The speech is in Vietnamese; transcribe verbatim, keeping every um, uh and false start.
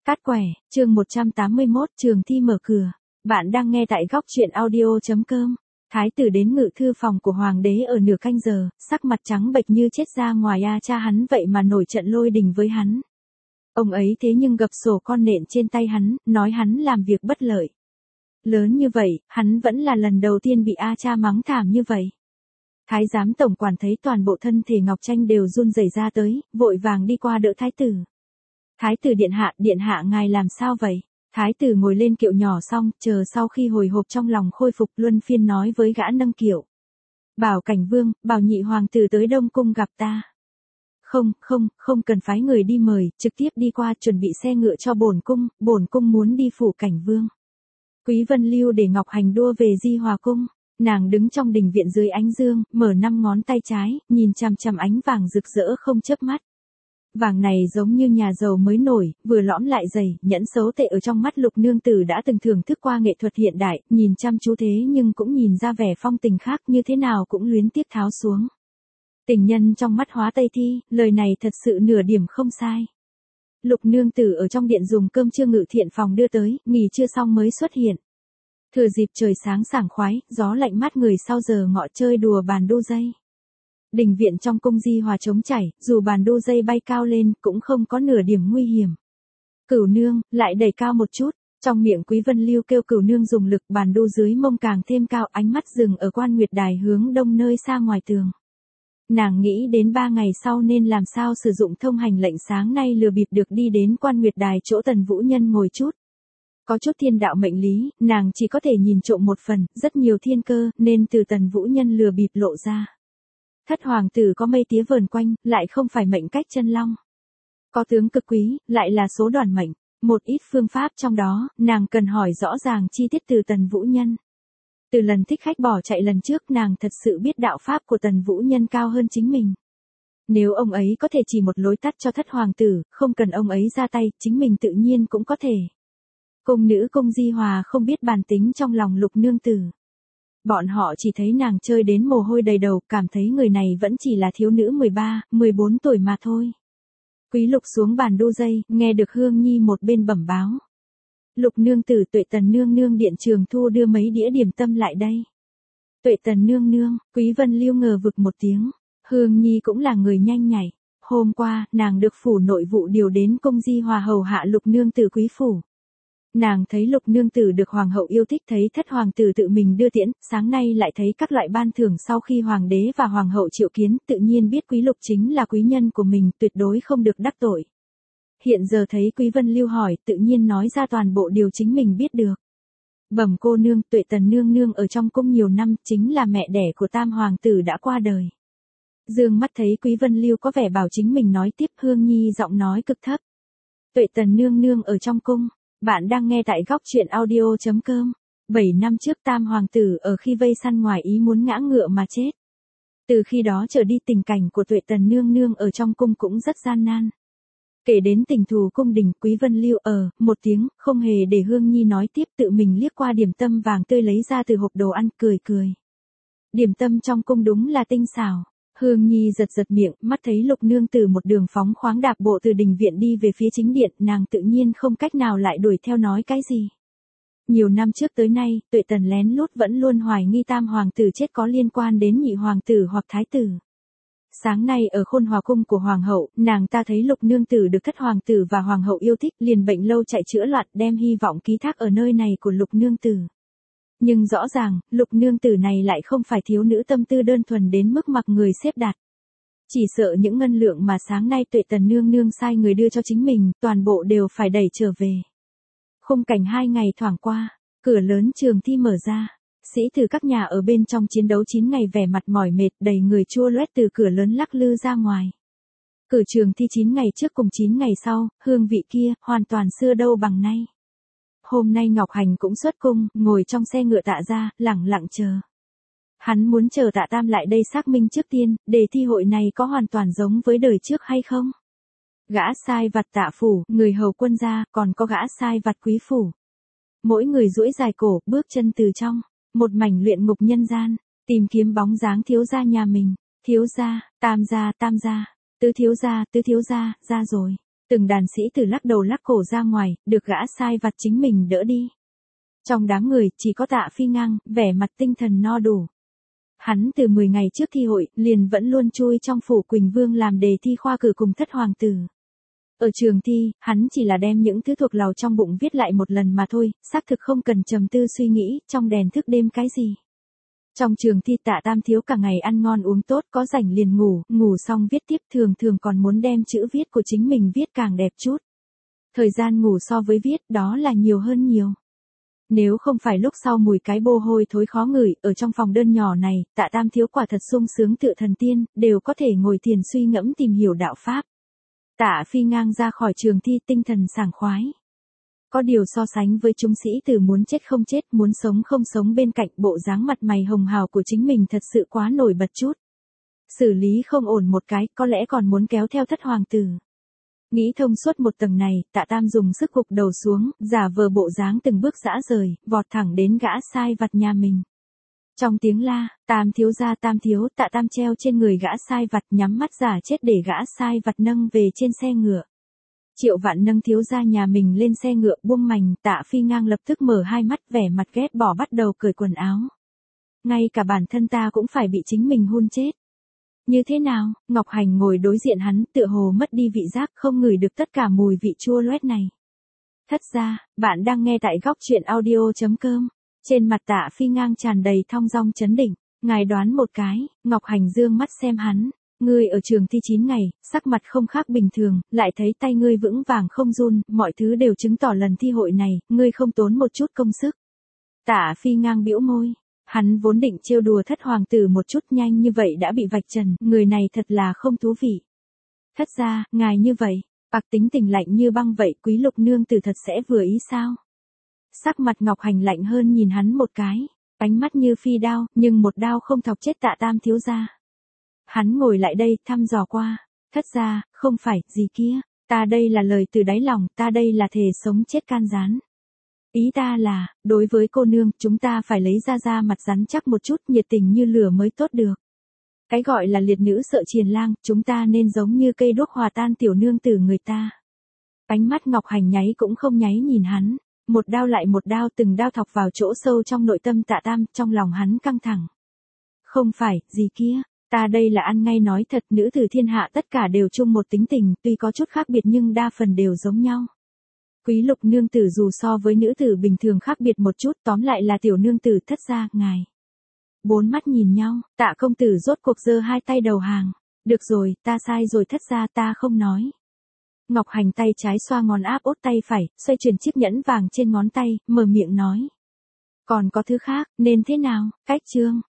Cát quẻ, chương một trăm tám mươi mốt, trường thi mở cửa. Bạn đang nghe tại góc truyện audio.com. Thái tử đến ngự thư phòng của hoàng đế ở nửa canh giờ, sắc mặt trắng bệch như chết ra ngoài a cha hắn vậy mà nổi trận lôi đình với hắn. Ông ấy thế nhưng gập sổ con nện trên tay hắn, nói hắn làm việc bất lợi. Lớn như vậy, hắn vẫn là lần đầu tiên bị a cha mắng thảm như vậy. Thái giám tổng quản thấy toàn bộ thân thể Ngọc Tranh đều run rẩy ra tới, vội vàng đi qua đỡ thái tử. Thái tử điện hạ, điện hạ ngài làm sao vậy? Thái tử ngồi lên kiệu nhỏ xong, chờ sau khi hồi hộp trong lòng khôi phục luân phiên nói với gã nâng kiệu. Bảo Cảnh Vương, bảo nhị hoàng tử tới Đông Cung gặp ta. Không, không, không cần phái người đi mời, trực tiếp đi qua chuẩn bị xe ngựa cho bổn cung, bổn cung muốn đi phủ Cảnh Vương. Quý Vân Lưu để Ngọc Hành đua về Di Hòa Cung. Nàng đứng trong đình viện dưới ánh dương, mở năm ngón tay trái, nhìn chằm chằm ánh vàng rực rỡ không chớp mắt. Vàng này giống như nhà giàu mới nổi, vừa lõm lại dày, nhẫn xấu tệ ở trong mắt Lục nương tử đã từng thưởng thức qua nghệ thuật hiện đại, nhìn chăm chú thế nhưng cũng nhìn ra vẻ phong tình khác như thế nào cũng luyến tiếc tháo xuống. Tình nhân trong mắt hóa Tây Thi, lời này thật sự nửa điểm không sai. Lục nương tử ở trong điện dùng cơm trưa ngự thiện phòng đưa tới, nghỉ trưa xong mới xuất hiện. Thừa dịp trời sáng sảng khoái, gió lạnh mát người sau giờ ngọ chơi đùa bàn đu dây. Đình viện trong cung Di Hòa trống chảy, dù bàn đu dây bay cao lên, cũng không có nửa điểm nguy hiểm. Cửu nương, lại đẩy cao một chút, trong miệng Quý Vân Lưu kêu cửu nương dùng lực, bàn đu dưới mông càng thêm cao, ánh mắt dừng ở Quan Nguyệt Đài hướng đông nơi xa ngoài tường. Nàng nghĩ đến ba ngày sau nên làm sao sử dụng thông hành lệnh sáng nay lừa bịp được đi đến Quan Nguyệt Đài chỗ Tần Vũ Nhân ngồi chút. Có chút thiên đạo mệnh lý, nàng chỉ có thể nhìn trộm một phần, rất nhiều thiên cơ, nên từ Tần Vũ Nhân lừa bịp lộ ra. Thất hoàng tử có mây tía vờn quanh, lại không phải mệnh cách chân long. Có tướng cực quý, lại là số đoàn mệnh. Một ít phương pháp trong đó, nàng cần hỏi rõ ràng chi tiết từ Tần Vũ Nhân. Từ lần thích khách bỏ chạy lần trước nàng thật sự biết đạo pháp của Tần Vũ Nhân cao hơn chính mình. Nếu ông ấy có thể chỉ một lối tắt cho thất hoàng tử, không cần ông ấy ra tay, chính mình tự nhiên cũng có thể. Cung nữ cung Di Hòa không biết bản tính trong lòng Lục nương tử. Bọn họ chỉ thấy nàng chơi đến mồ hôi đầy đầu, cảm thấy người này vẫn chỉ là thiếu nữ mười ba, mười bốn tuổi mà thôi. Quý Lục xuống bàn đu dây, nghe được Hương Nhi một bên bẩm báo. Lục nương tử, Tuệ Tần nương nương điện Trường Thu đưa mấy đĩa điểm tâm lại đây. Tuệ Tần nương nương, Quý Vân Lưu ngờ vực một tiếng. Hương Nhi cũng là người nhanh nhạy. Hôm qua, nàng được phủ nội vụ điều đến cung Di Hòa hầu hạ Lục nương tử quý phủ. Nàng thấy Lục nương tử được hoàng hậu yêu thích, thấy thất hoàng tử tự mình đưa tiễn, sáng nay lại thấy các loại ban thưởng sau khi hoàng đế và hoàng hậu triệu kiến, tự nhiên biết Quý Lục chính là quý nhân của mình, tuyệt đối không được đắc tội. Hiện giờ thấy Quý Vân Lưu hỏi, tự nhiên nói ra toàn bộ điều chính mình biết được. Bẩm cô nương, Tuệ Tần nương nương ở trong cung nhiều năm, chính là mẹ đẻ của tam hoàng tử đã qua đời. Dương mắt thấy Quý Vân Lưu có vẻ bảo chính mình nói tiếp, Hương Nhi giọng nói cực thấp. Tuệ Tần nương nương ở trong cung. Bạn đang nghe tại góc truyện audio.com. Bảy năm trước tam hoàng tử ở khi vây săn ngoài ý muốn ngã ngựa mà chết. Từ khi đó trở đi tình cảnh của Tuệ Tần nương nương ở trong cung cũng rất gian nan. Kể đến tình thù cung đình, Quý Vân Lưu ở, một tiếng, không hề để Hương Nhi nói tiếp, tự mình liếc qua điểm tâm vàng tươi lấy ra từ hộp đồ ăn, cười cười. Điểm tâm trong cung đúng là tinh xảo. Hương Nhi giật giật miệng, mắt thấy Lục nương tử một đường phóng khoáng đạp bộ từ đình viện đi về phía chính điện, nàng tự nhiên không cách nào lại đuổi theo nói cái gì. Nhiều năm trước tới nay, Tuệ Tần lén lút vẫn luôn hoài nghi tam hoàng tử chết có liên quan đến nhị hoàng tử hoặc thái tử. Sáng nay ở Khôn Hòa cung của hoàng hậu, nàng ta thấy Lục nương tử được thất hoàng tử và hoàng hậu yêu thích, liền bệnh lâu chạy chữa loạn, đem hy vọng ký thác ở nơi này của Lục nương tử. Nhưng rõ ràng, Lục nương tử này lại không phải thiếu nữ tâm tư đơn thuần đến mức mặc người xếp đặt. Chỉ sợ những ngân lượng mà sáng nay Tuệ Tần nương nương sai người đưa cho chính mình, toàn bộ đều phải đẩy trở về. Khung cảnh hai ngày thoảng qua, cửa lớn trường thi mở ra. Sĩ tử các nhà ở bên trong chiến đấu chín ngày vẻ mặt mỏi mệt, đầy người chua loét từ cửa lớn lắc lư ra ngoài. Cử trường thi chín ngày trước cùng chín ngày sau, hương vị kia, hoàn toàn xưa đâu bằng nay. Hôm nay Ngọc Hành cũng xuất cung, ngồi trong xe ngựa Tạ ra, lẳng lặng chờ. Hắn muốn chờ Tạ Tam lại đây xác minh trước tiên, đề thi hội này có hoàn toàn giống với đời trước hay không. Gã sai vặt Tạ phủ, người hầu quân gia, còn có gã sai vặt quý phủ. Mỗi người duỗi dài cổ, bước chân từ trong, một mảnh luyện ngục nhân gian, tìm kiếm bóng dáng thiếu gia nhà mình. Thiếu gia, Tam gia, Tam gia, tứ thiếu gia, tứ thiếu gia, ra rồi. Từng đàn sĩ tử lắc đầu lắc cổ ra ngoài, được gã sai vặt chính mình đỡ đi. Trong đám người, chỉ có Tạ Phi Ngang, vẻ mặt tinh thần no đủ. Hắn từ mười ngày trước thi hội, liền vẫn luôn chui trong phủ Quỳnh Vương làm đề thi khoa cử cùng thất hoàng tử. Ở trường thi, hắn chỉ là đem những thứ thuộc lầu trong bụng viết lại một lần mà thôi, xác thực không cần trầm tư suy nghĩ, trong đèn thức đêm cái gì. Trong trường thi Tạ Tam Thiếu cả ngày ăn ngon uống tốt, có rảnh liền ngủ, ngủ xong viết tiếp, thường thường còn muốn đem chữ viết của chính mình viết càng đẹp chút. Thời gian ngủ so với viết, đó là nhiều hơn nhiều. Nếu không phải lúc sau mùi cái bô hôi thối khó ngửi, ở trong phòng đơn nhỏ này, Tạ Tam Thiếu quả thật sung sướng tựa thần tiên, đều có thể ngồi thiền suy ngẫm tìm hiểu đạo pháp. Tạ Phi Ngang ra khỏi trường thi tinh thần sảng khoái. Có điều so sánh với chúng sĩ tử muốn chết không chết, muốn sống không sống bên cạnh, bộ dáng mặt mày hồng hào của chính mình thật sự quá nổi bật chút. Xử lý không ổn một cái, có lẽ còn muốn kéo theo thất hoàng tử. Nghĩ thông suốt một tầng này, Tạ Tam dùng sức gục đầu xuống, giả vờ bộ dáng từng bước dã rời, vọt thẳng đến gã sai vặt nhà mình. Trong tiếng la, Tam thiếu gia Tam thiếu, Tạ Tam treo trên người gã sai vặt, nhắm mắt giả chết để gã sai vặt nâng về trên xe ngựa. Triệu Vạn nâng thiếu gia nhà mình lên xe ngựa buông mành, Tạ Phi Ngang lập tức mở hai mắt vẻ mặt ghét bỏ bắt đầu cởi quần áo. Ngay cả bản thân ta cũng phải bị chính mình hun chết. Như thế nào? Ngọc Hành ngồi đối diện hắn, tựa hồ mất đi vị giác, không ngửi được tất cả mùi vị chua loét này. Thất gia, bạn đang nghe tại góc truyện audio chấm com. Trên mặt Tạ Phi Ngang tràn đầy thong dong chấn định. Ngài đoán một cái, Ngọc Hành dương mắt xem hắn. Ngươi ở trường thi chín ngày, sắc mặt không khác bình thường, lại thấy tay ngươi vững vàng không run, mọi thứ đều chứng tỏ lần thi hội này, ngươi không tốn một chút công sức. Tạ Phi Ngang bĩu môi. Hắn vốn định trêu đùa thất hoàng tử một chút, nhanh như vậy đã bị vạch trần, người này thật là không thú vị. Thất gia, ngài như vậy, bạc tính tình lạnh như băng vậy, Quý Lục nương tử thật sẽ vừa ý sao? Sắc mặt Ngọc Hành lạnh hơn nhìn hắn một cái, ánh mắt như phi đao, nhưng một đao không thọc chết Tạ Tam thiếu gia. Hắn ngồi lại đây, thăm dò qua, thất gia, không phải, gì kia, ta đây là lời từ đáy lòng, ta đây là thề sống chết can gián. Ý ta là, đối với cô nương, chúng ta phải lấy ra ra mặt rắn chắc một chút, nhiệt tình như lửa mới tốt được. Cái gọi là liệt nữ sợ triền lang, chúng ta nên giống như cây đuốc hòa tan tiểu nương tử người ta. Ánh mắt Ngọc Hành nháy cũng không nháy nhìn hắn, một đao lại một đao, từng đao thọc vào chỗ sâu trong nội tâm Tạ Tam, trong lòng hắn căng thẳng. Không phải, gì kia, ta đây là ăn ngay nói thật, nữ tử thiên hạ tất cả đều chung một tính tình, tuy có chút khác biệt nhưng đa phần đều giống nhau. Quý Lục nương tử dù so với nữ tử bình thường khác biệt một chút, tóm lại là tiểu nương tử. Thất gia, ngài. Bốn mắt nhìn nhau, Tạ công tử rốt cuộc giơ hai tay đầu hàng. Được rồi, ta sai rồi thất gia, ta không nói. Ngọc Hành tay trái xoa ngón áp út tay phải, xoay chuyển chiếc nhẫn vàng trên ngón tay, mở miệng nói. Còn có thứ khác, nên thế nào? Cách chương,